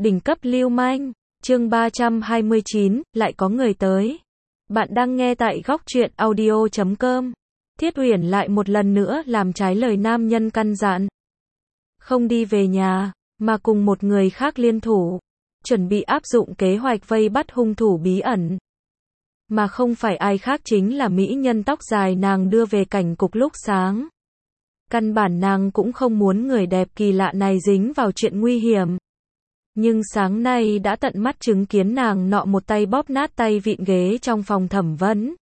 Đỉnh cấp lưu manh, chương 329, lại có người tới. Bạn đang nghe tại góc truyện audio.com. Thiết Uyển lại một lần nữa làm trái lời nam nhân căn dặn. Không đi về nhà, mà cùng một người khác liên thủ, chuẩn bị áp dụng kế hoạch vây bắt hung thủ bí ẩn. Mà không phải ai khác chính là mỹ nhân tóc dài nàng đưa về cảnh cục lúc sáng. Căn bản nàng cũng không muốn người đẹp kỳ lạ này dính vào chuyện nguy hiểm. Nhưng sáng nay đã tận mắt chứng kiến nàng nọ một tay bóp nát tay vịn ghế trong phòng thẩm vấn.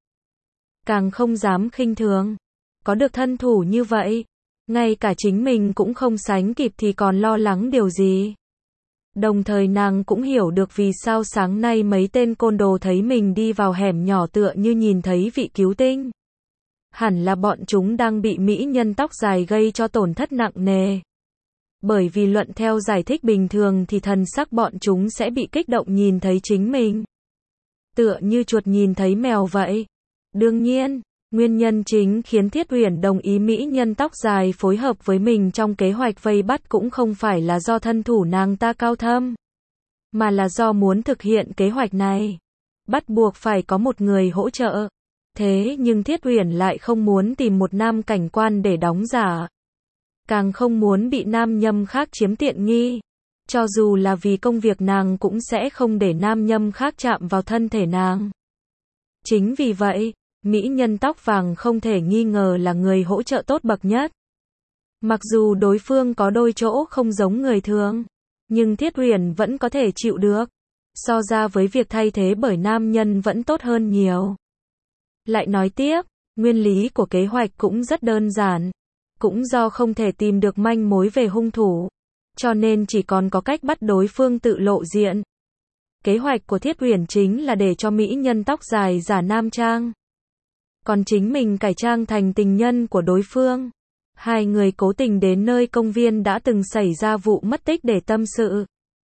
Càng không dám khinh thường. Có được thân thủ như vậy, ngay cả chính mình cũng không sánh kịp thì còn lo lắng điều gì. Đồng thời nàng cũng hiểu được vì sao sáng nay mấy tên côn đồ thấy mình đi vào hẻm nhỏ tựa như nhìn thấy vị cứu tinh. Hẳn là bọn chúng đang bị mỹ nhân tóc dài gây cho tổn thất nặng nề. Bởi vì luận theo giải thích bình thường thì thần sắc bọn chúng sẽ bị kích động nhìn thấy chính mình. Tựa như chuột nhìn thấy mèo vậy. Đương nhiên, nguyên nhân chính khiến Thiết Uyển đồng ý mỹ nhân tóc dài phối hợp với mình trong kế hoạch vây bắt cũng không phải là do thân thủ nàng ta cao thâm, mà là do muốn thực hiện kế hoạch này, bắt buộc phải có một người hỗ trợ. Thế nhưng Thiết Uyển lại không muốn tìm một nam cảnh quan để đóng giả. Càng không muốn bị nam nhâm khác chiếm tiện nghi. Cho dù là vì công việc nàng cũng sẽ không để nam nhâm khác chạm vào thân thể nàng. Chính vì vậy, mỹ nhân tóc vàng không thể nghi ngờ là người hỗ trợ tốt bậc nhất. Mặc dù đối phương có đôi chỗ không giống người thường, nhưng Thiết Uyển vẫn có thể chịu được. So ra với việc thay thế bởi nam nhân vẫn tốt hơn nhiều. Lại nói tiếp, nguyên lý của kế hoạch cũng rất đơn giản. Cũng do không thể tìm được manh mối về hung thủ, cho nên chỉ còn có cách bắt đối phương tự lộ diện. Kế hoạch của Thiết Uyển chính là để cho mỹ nhân tóc dài giả nam trang, còn chính mình cải trang thành tình nhân của đối phương. Hai người cố tình đến nơi công viên đã từng xảy ra vụ mất tích để tâm sự,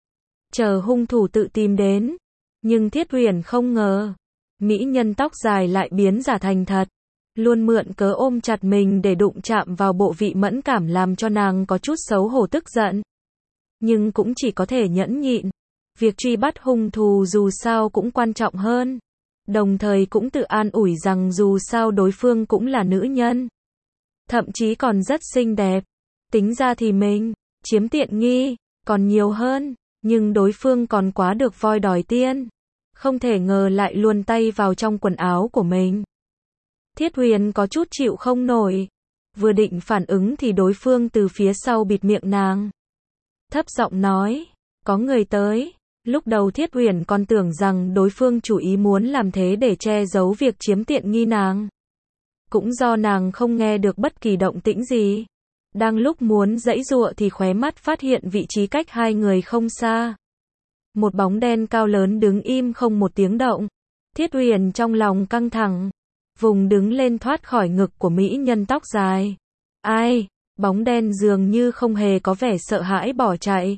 chờ hung thủ tự tìm đến. Nhưng Thiết Uyển không ngờ, mỹ nhân tóc dài lại biến giả thành thật. Luôn mượn cớ ôm chặt mình để đụng chạm vào bộ vị mẫn cảm làm cho nàng có chút xấu hổ tức giận. Nhưng cũng chỉ có thể nhẫn nhịn. Việc truy bắt hung thủ dù sao cũng quan trọng hơn. Đồng thời cũng tự an ủi rằng dù sao đối phương cũng là nữ nhân. Thậm chí còn rất xinh đẹp. Tính ra thì mình chiếm tiện nghi còn nhiều hơn. Nhưng đối phương còn quá được voi đòi tiên. Không thể ngờ lại luồn tay vào trong quần áo của mình. Thiết Uyển có chút chịu không nổi. Vừa định phản ứng thì đối phương từ phía sau bịt miệng nàng. Thấp giọng nói, có người tới. Lúc đầu Thiết Uyển còn tưởng rằng đối phương chủ ý muốn làm thế để che giấu việc chiếm tiện nghi nàng. Cũng do nàng không nghe được bất kỳ động tĩnh gì. Đang lúc muốn giãy giụa thì khóe mắt phát hiện vị trí cách hai người không xa. Một bóng đen cao lớn đứng im không một tiếng động. Thiết Uyển trong lòng căng thẳng. Vùng đứng lên thoát khỏi ngực của mỹ nhân tóc dài. Ai? Bóng đen dường như không hề có vẻ sợ hãi bỏ chạy,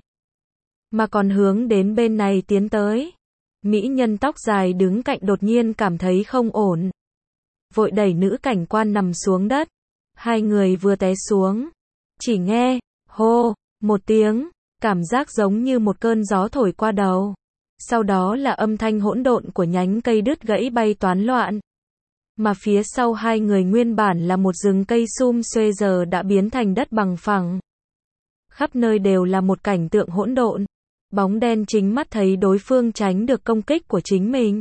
mà còn hướng đến bên này tiến tới. Mỹ nhân tóc dài đứng cạnh đột nhiên cảm thấy không ổn. Vội đẩy nữ cảnh quan nằm xuống đất. Hai người vừa té xuống. Chỉ nghe, hô, một tiếng, cảm giác giống như một cơn gió thổi qua đầu. Sau đó là âm thanh hỗn độn của nhánh cây đứt gãy bay toán loạn. Mà phía sau hai người nguyên bản là một rừng cây sum xuê giờ đã biến thành đất bằng phẳng. Khắp nơi đều là một cảnh tượng hỗn độn. Bóng đen chính mắt thấy đối phương tránh được công kích của chính mình.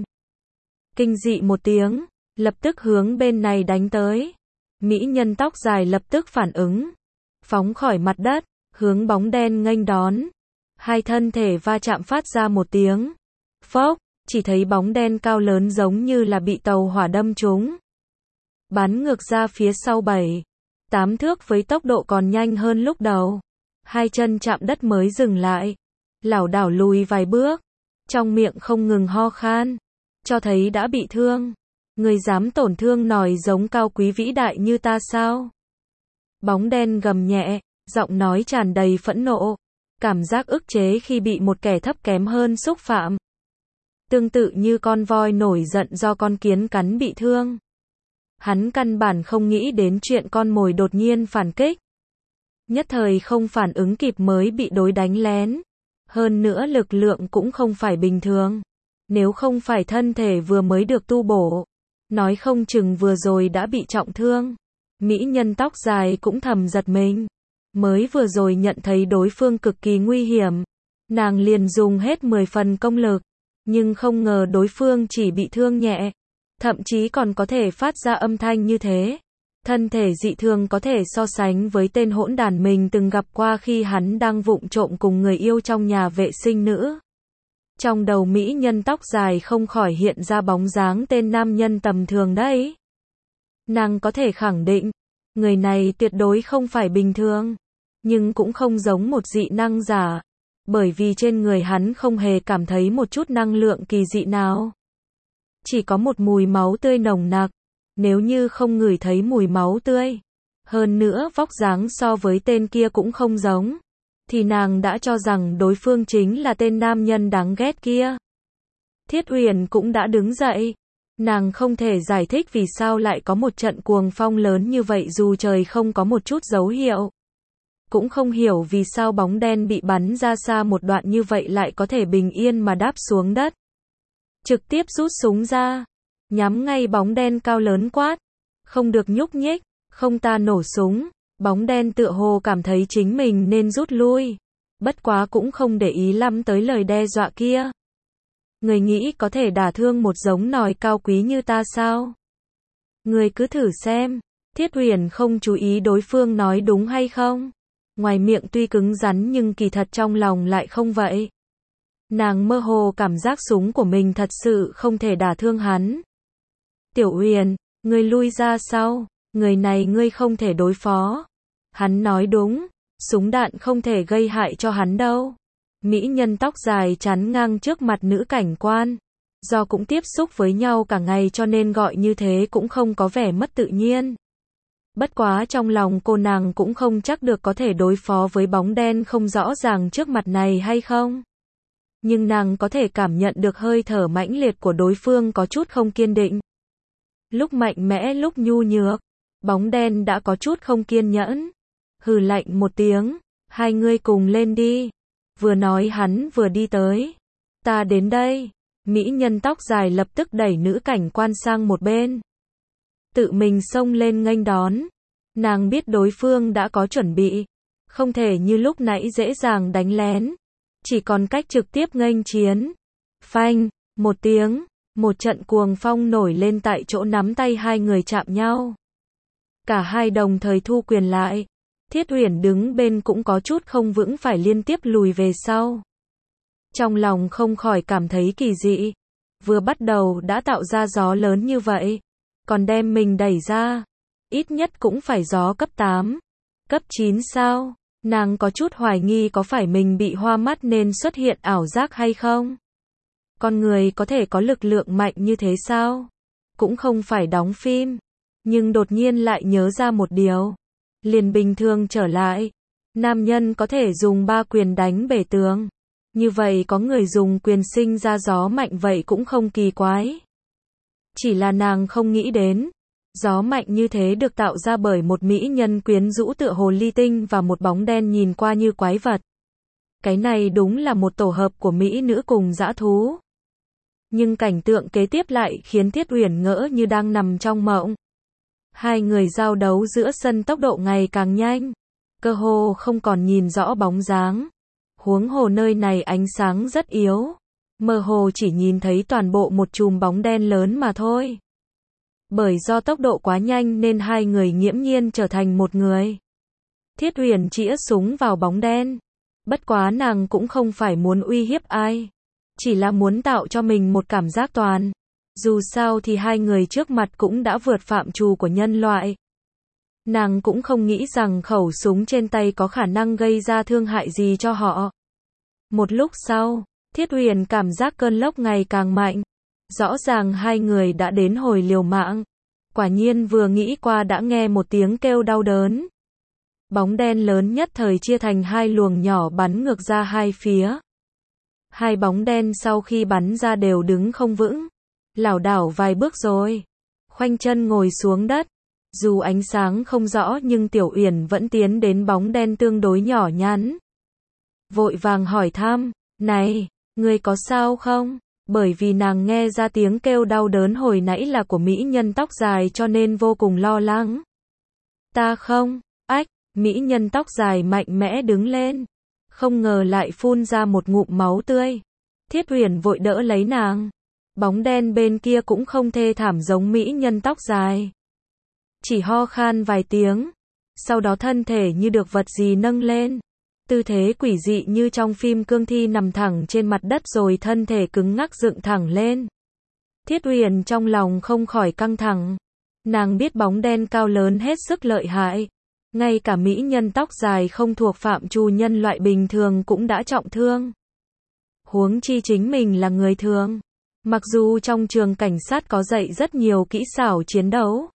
Kinh dị một tiếng, lập tức hướng bên này đánh tới. Mỹ nhân tóc dài lập tức phản ứng, phóng khỏi mặt đất, hướng bóng đen nghênh đón. Hai thân thể va chạm phát ra một tiếng phốc. Chỉ thấy bóng đen cao lớn giống như là bị tàu hỏa đâm trúng. Bắn ngược ra phía sau 7-8 thước với tốc độ còn nhanh hơn lúc đầu. Hai chân chạm đất mới dừng lại. Lảo đảo lùi vài bước. Trong miệng không ngừng ho khan. Cho thấy đã bị thương. Người dám tổn thương nòi giống cao quý vĩ đại như ta sao? Bóng đen gầm nhẹ, giọng nói tràn đầy phẫn nộ. Cảm giác ức chế khi bị một kẻ thấp kém hơn xúc phạm. Tương tự như con voi nổi giận do con kiến cắn bị thương. Hắn căn bản không nghĩ đến chuyện con mồi đột nhiên phản kích. Nhất thời không phản ứng kịp mới bị đối đánh lén. Hơn nữa lực lượng cũng không phải bình thường. Nếu không phải thân thể vừa mới được tu bổ, nói không chừng vừa rồi đã bị trọng thương. Mỹ nhân tóc dài cũng thầm giật mình. Mới vừa rồi nhận thấy đối phương cực kỳ nguy hiểm, nàng liền dùng hết 10 phần công lực, nhưng không ngờ đối phương chỉ bị thương nhẹ, thậm chí còn có thể phát ra âm thanh như thế. Thân thể dị thường có thể so sánh với tên hỗn đản mình từng gặp qua khi hắn đang vụng trộm cùng người yêu trong nhà vệ sinh nữ. Trong đầu mỹ nhân tóc dài không khỏi hiện ra bóng dáng tên nam nhân tầm thường đấy. Nàng có thể khẳng định, người này tuyệt đối không phải bình thường, nhưng cũng không giống một dị năng giả, bởi vì trên người hắn không hề cảm thấy một chút năng lượng kỳ dị nào. Chỉ có một mùi máu tươi nồng nặc, nếu như không ngửi thấy mùi máu tươi, hơn nữa vóc dáng so với tên kia cũng không giống, thì nàng đã cho rằng đối phương chính là tên nam nhân đáng ghét kia. Thiết Uyển cũng đã đứng dậy. Nàng không thể giải thích vì sao lại có một trận cuồng phong lớn như vậy dù trời không có một chút dấu hiệu. Cũng không hiểu vì sao bóng đen bị bắn ra xa một đoạn như vậy lại có thể bình yên mà đáp xuống đất. Trực tiếp rút súng ra, nhắm ngay bóng đen cao lớn quát. Không được nhúc nhích, không ta nổ súng. Bóng đen tựa hồ cảm thấy chính mình nên rút lui. Bất quá cũng không để ý lắm tới lời đe dọa kia. Người nghĩ có thể đả thương một giống nòi cao quý như ta sao? Người cứ thử xem. Thiết Uyển không chú ý đối phương nói đúng hay không. Ngoài miệng tuy cứng rắn nhưng kỳ thật trong lòng lại không vậy. Nàng mơ hồ cảm giác súng của mình thật sự không thể đả thương hắn. Tiểu Uyển, ngươi lui ra sau. Người này ngươi không thể đối phó. Hắn nói đúng. Súng đạn không thể gây hại cho hắn đâu. Mỹ nhân tóc dài chắn ngang trước mặt nữ cảnh quan. Do cũng tiếp xúc với nhau cả ngày cho nên gọi như thế cũng không có vẻ mất tự nhiên. Bất quá trong lòng cô nàng cũng không chắc được có thể đối phó với bóng đen không rõ ràng trước mặt này hay không. Nhưng nàng có thể cảm nhận được hơi thở mãnh liệt của đối phương có chút không kiên định. Lúc mạnh mẽ lúc nhu nhược, bóng đen đã có chút không kiên nhẫn. Hừ lạnh một tiếng, hai ngươi cùng lên đi. Vừa nói hắn vừa đi tới. Ta đến đây. Mỹ nhân tóc dài lập tức đẩy nữ cảnh quan sang một bên. Tự mình xông lên nghênh đón. Nàng biết đối phương đã có chuẩn bị. Không thể như lúc nãy dễ dàng đánh lén. Chỉ còn cách trực tiếp nghênh chiến. Phanh, một tiếng, một trận cuồng phong nổi lên tại chỗ nắm tay hai người chạm nhau. Cả hai đồng thời thu quyền lại. Thiết Uyển đứng bên cũng có chút không vững phải liên tiếp lùi về sau. Trong lòng không khỏi cảm thấy kỳ dị. Vừa bắt đầu đã tạo ra gió lớn như vậy. Còn đem mình đẩy ra. Ít nhất cũng phải gió cấp 8. Cấp 9 sao? Nàng có chút hoài nghi có phải mình bị hoa mắt nên xuất hiện ảo giác hay không? Con người có thể có lực lượng mạnh như thế sao? Cũng không phải đóng phim. Nhưng đột nhiên lại nhớ ra một điều. Liền bình thường trở lại. Nam nhân có thể dùng 3 quyền đánh bể tường. Như vậy có người dùng quyền sinh ra gió mạnh vậy cũng không kỳ quái. Chỉ là nàng không nghĩ đến. Gió mạnh như thế được tạo ra bởi một mỹ nhân quyến rũ tựa hồ ly tinh và một bóng đen nhìn qua như quái vật. Cái này đúng là một tổ hợp của mỹ nữ cùng dã thú. Nhưng cảnh tượng kế tiếp lại khiến Thiết Uyển ngỡ như đang nằm trong mộng. Hai người giao đấu giữa sân tốc độ ngày càng nhanh. Cơ hồ không còn nhìn rõ bóng dáng. Huống hồ nơi này ánh sáng rất yếu. Mơ hồ chỉ nhìn thấy toàn bộ một chùm bóng đen lớn mà thôi. Bởi do tốc độ quá nhanh nên hai người nghiễm nhiên trở thành một người. Thiết Uyển chĩa súng vào bóng đen. Bất quá nàng cũng không phải muốn uy hiếp ai. Chỉ là muốn tạo cho mình một cảm giác toàn. Dù sao thì hai người trước mặt cũng đã vượt phạm trù của nhân loại. Nàng cũng không nghĩ rằng khẩu súng trên tay có khả năng gây ra thương hại gì cho họ. Một lúc sau, Thiết Uyển cảm giác cơn lốc ngày càng mạnh. Rõ ràng hai người đã đến hồi liều mạng. Quả nhiên vừa nghĩ qua đã nghe một tiếng kêu đau đớn. Bóng đen lớn nhất thời chia thành hai luồng nhỏ bắn ngược ra hai phía. Hai bóng đen sau khi bắn ra đều đứng không vững. Lảo đảo vài bước rồi. Khoanh chân ngồi xuống đất. Dù ánh sáng không rõ nhưng Tiểu Uyển vẫn tiến đến bóng đen tương đối nhỏ nhắn. Vội vàng hỏi thăm, Này, ngươi có sao không? Bởi vì nàng nghe ra tiếng kêu đau đớn hồi nãy là của mỹ nhân tóc dài cho nên vô cùng lo lắng. Ta không, ách, mỹ nhân tóc dài mạnh mẽ đứng lên. Không ngờ lại phun ra một ngụm máu tươi. Thiết Uyển vội đỡ lấy nàng. Bóng đen bên kia cũng không thê thảm giống mỹ nhân tóc dài. Chỉ ho khan vài tiếng. Sau đó thân thể như được vật gì nâng lên. Tư thế quỷ dị như trong phim cương thi nằm thẳng trên mặt đất rồi thân thể cứng ngắc dựng thẳng lên. Thiết Uyển trong lòng không khỏi căng thẳng. Nàng biết bóng đen cao lớn hết sức lợi hại. Ngay cả mỹ nhân tóc dài không thuộc phạm trù nhân loại bình thường cũng đã trọng thương. Huống chi chính mình là người thường. Mặc dù trong trường cảnh sát có dạy rất nhiều kỹ xảo chiến đấu,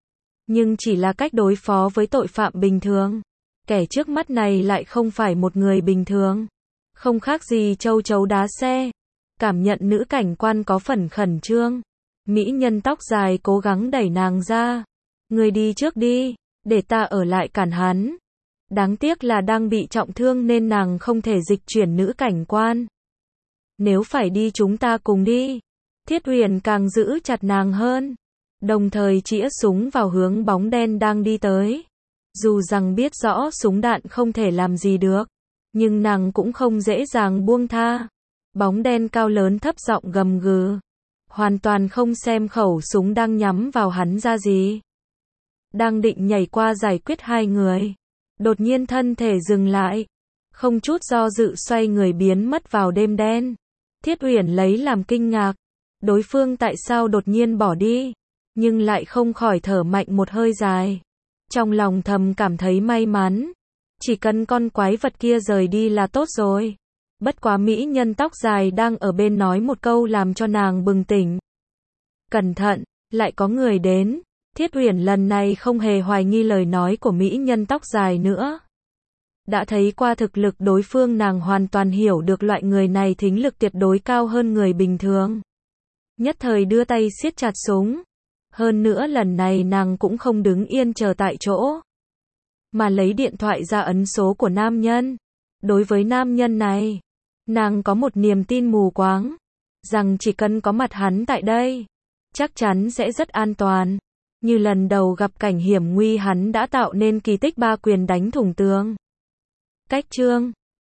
nhưng chỉ là cách đối phó với tội phạm bình thường. Kẻ trước mắt này lại không phải một người bình thường. Không khác gì châu chấu đá xe. Cảm nhận nữ cảnh quan có phần khẩn trương. Mỹ nhân tóc dài cố gắng đẩy nàng ra. Người đi trước đi, để ta ở lại cản hắn. Đáng tiếc là đang bị trọng thương nên nàng không thể dịch chuyển nữ cảnh quan. Nếu phải đi chúng ta cùng đi. Thiết Uyển càng giữ chặt nàng hơn. Đồng thời chĩa súng vào hướng bóng đen đang đi tới. Dù rằng biết rõ súng đạn không thể làm gì được, nhưng nàng cũng không dễ dàng buông tha. Bóng đen cao lớn thấp giọng gầm gừ. Hoàn toàn không xem khẩu súng đang nhắm vào hắn ra gì. Đang định nhảy qua giải quyết hai người. Đột nhiên thân thể dừng lại. Không chút do dự xoay người biến mất vào đêm đen. Thiết Uyển lấy làm kinh ngạc. Đối phương tại sao đột nhiên bỏ đi, nhưng lại không khỏi thở mạnh một hơi dài. Trong lòng thầm cảm thấy may mắn. Chỉ cần con quái vật kia rời đi là tốt rồi. Bất quá mỹ nhân tóc dài đang ở bên nói một câu làm cho nàng bừng tỉnh. Cẩn thận, lại có người đến. Thiết Uyển lần này không hề hoài nghi lời nói của mỹ nhân tóc dài nữa. Đã thấy qua thực lực đối phương, nàng hoàn toàn hiểu được loại người này thính lực tuyệt đối cao hơn người bình thường. Nhất thời đưa tay siết chặt súng. Hơn nữa lần này nàng cũng không đứng yên chờ tại chỗ, mà lấy điện thoại ra ấn số của nam nhân. Đối với nam nhân này, nàng có một niềm tin mù quáng, rằng chỉ cần có mặt hắn tại đây, chắc chắn sẽ rất an toàn. Như lần đầu gặp cảnh hiểm nguy hắn đã tạo nên kỳ tích ba quyền đánh thủng tường. Cách chương